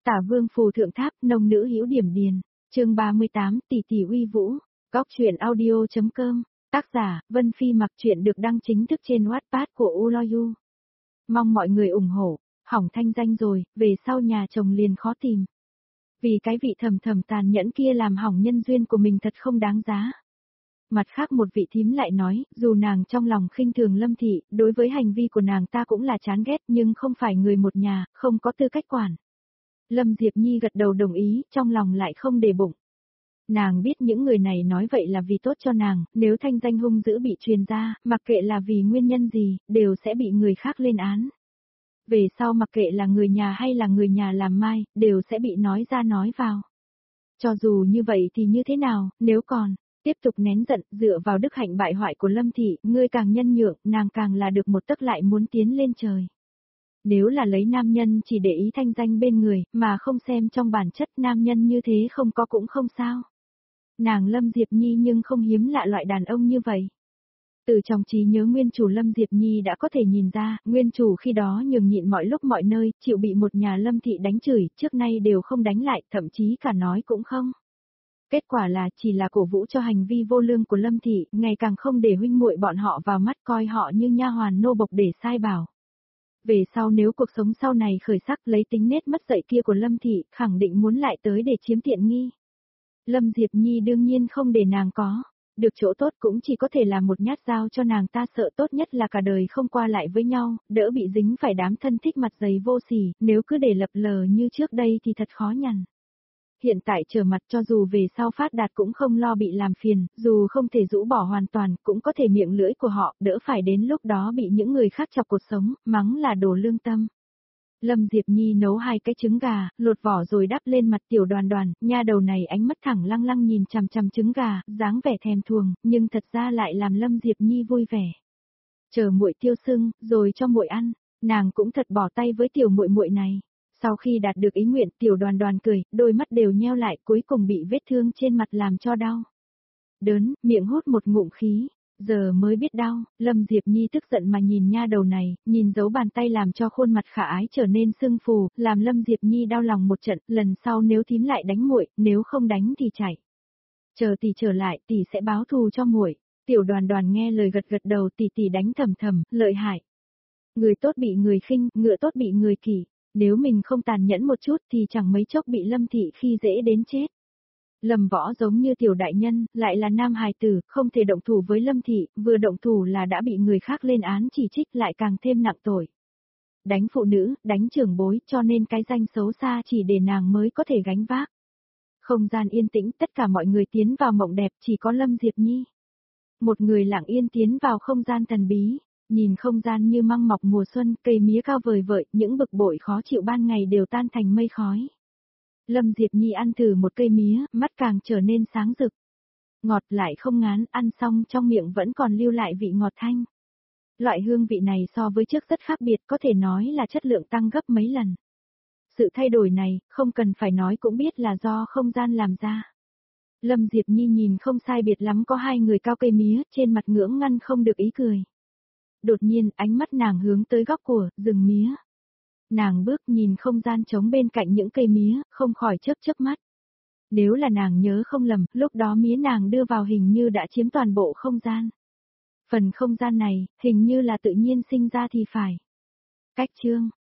Tả Vương phù thượng tháp, nông nữ hữu điểm điền. Chương 38, tỷ tỷ uy vũ. Góc truyện audio.com. Tác giả, Vân Phi. Mặc truyện được đăng chính thức trên Wattpad của Uloyu. Mong mọi người ủng hộ. Hỏng thanh danh rồi, về sau nhà chồng liền khó tìm. Vì cái vị thầm thầm tàn nhẫn kia làm hỏng nhân duyên của mình thật không đáng giá. Mặt khác một vị thím lại nói, dù nàng trong lòng khinh thường Lâm Thị, đối với hành vi của nàng ta cũng là chán ghét nhưng không phải người một nhà, không có tư cách quản. Lâm Diệp Nhi gật đầu đồng ý, trong lòng lại không để bụng. Nàng biết những người này nói vậy là vì tốt cho nàng, nếu thanh danh hung dữ bị truyền ra, mặc kệ là vì nguyên nhân gì, đều sẽ bị người khác lên án. Về sau mặc kệ là người nhà hay là người nhà làm mai, đều sẽ bị nói ra nói vào. Cho dù như vậy thì như thế nào, nếu còn tiếp tục nén giận, dựa vào đức hạnh bại hoại của Lâm Thị, ngươi càng nhân nhượng, nàng càng là được một tấc lại muốn tiến lên trời. Nếu là lấy nam nhân chỉ để ý thanh danh bên người, mà không xem trong bản chất nam nhân như thế không có cũng không sao. Nàng Lâm Diệp Nhi nhưng không hiếm lạ loại đàn ông như vậy. Từ trong trí nhớ nguyên chủ Lâm Diệp Nhi đã có thể nhìn ra, nguyên chủ khi đó nhường nhịn mọi lúc mọi nơi, chịu bị một nhà Lâm Thị đánh chửi, trước nay đều không đánh lại, thậm chí cả nói cũng không. Kết quả là chỉ là cổ vũ cho hành vi vô lương của Lâm Thị, ngày càng không để huynh muội bọn họ vào mắt, coi họ như nha hoàn nô bộc để sai bảo. Về sau nếu cuộc sống sau này khởi sắc lấy tính nết mất dạy kia của Lâm Thị, khẳng định muốn lại tới để chiếm tiện nghi. Lâm Diệp Nhi đương nhiên không để nàng có. Được chỗ tốt cũng chỉ có thể là một nhát dao cho nàng ta, sợ tốt nhất là cả đời không qua lại với nhau, đỡ bị dính phải đám thân thích mặt dày vô sỉ, nếu cứ để lập lờ như trước đây thì thật khó nhằn. Hiện tại trở mặt cho dù về sau phát đạt cũng không lo bị làm phiền, dù không thể rũ bỏ hoàn toàn, cũng có thể miệng lưỡi của họ, đỡ phải đến lúc đó bị những người khác chọc cuộc sống, mắng là đồ lương tâm. Lâm Diệp Nhi nấu 2 cái trứng gà, lột vỏ rồi đắp lên mặt Tiểu Đoàn Đoàn, nha đầu này ánh mắt thẳng lăng lăng nhìn chằm chằm trứng gà, dáng vẻ thèm thuồng, nhưng thật ra lại làm Lâm Diệp Nhi vui vẻ. Chờ muội tiêu sưng, rồi cho muội ăn, nàng cũng thật bỏ tay với tiểu muội muội này. Sau khi đạt được ý nguyện, Tiểu Đoàn Đoàn cười, đôi mắt đều nheo lại, cuối cùng bị vết thương trên mặt làm cho đau. Đớn, miệng hút một ngụm khí. Giờ mới biết đau, Lâm Diệp Nhi tức giận mà nhìn nha đầu này, nhìn dấu bàn tay làm cho khuôn mặt khả ái trở nên sưng phù, làm Lâm Diệp Nhi đau lòng một trận, lần sau nếu thím lại đánh muội, nếu không đánh thì chạy. Chờ tỷ trở lại, tỷ sẽ báo thù cho muội. Tiểu Đoàn Đoàn nghe lời gật gật đầu, tỷ đánh thầm thầm, lợi hại. Người tốt bị người khinh, ngựa tốt bị người kỷ, nếu mình không tàn nhẫn một chút thì chẳng mấy chốc bị Lâm Thị khi dễ đến chết. Lâm Võ giống như tiểu đại nhân, lại là nam hài tử, không thể động thủ với Lâm Thị, vừa động thủ là đã bị người khác lên án chỉ trích, lại càng thêm nặng tội. Đánh phụ nữ, đánh trưởng bối, cho nên cái danh xấu xa chỉ để nàng mới có thể gánh vác. Không gian yên tĩnh, tất cả mọi người tiến vào mộng đẹp, chỉ có Lâm Diệp Nhi. Một người lặng yên tiến vào không gian thần bí, nhìn không gian như măng mọc mùa xuân, cây mía cao vời vợi, những bực bội khó chịu ban ngày đều tan thành mây khói. Lâm Diệp Nhi ăn thử một cây mía, mắt càng trở nên sáng rực. Ngọt lại không ngán, ăn xong trong miệng vẫn còn lưu lại vị ngọt thanh. Loại hương vị này so với trước rất khác biệt, có thể nói là chất lượng tăng gấp mấy lần. Sự thay đổi này, không cần phải nói cũng biết là do không gian làm ra. Lâm Diệp Nhi nhìn không sai biệt lắm có 2 người cao cây mía, trên mặt ngưỡng ngăn không được ý cười. Đột nhiên, ánh mắt nàng hướng tới góc của rừng mía. Nàng bước nhìn không gian trống bên cạnh những cây mía, không khỏi chớp mắt. Nếu là nàng nhớ không lầm, lúc đó mía nàng đưa vào hình như đã chiếm toàn bộ không gian. Phần không gian này, hình như là tự nhiên sinh ra thì phải. Cách chương.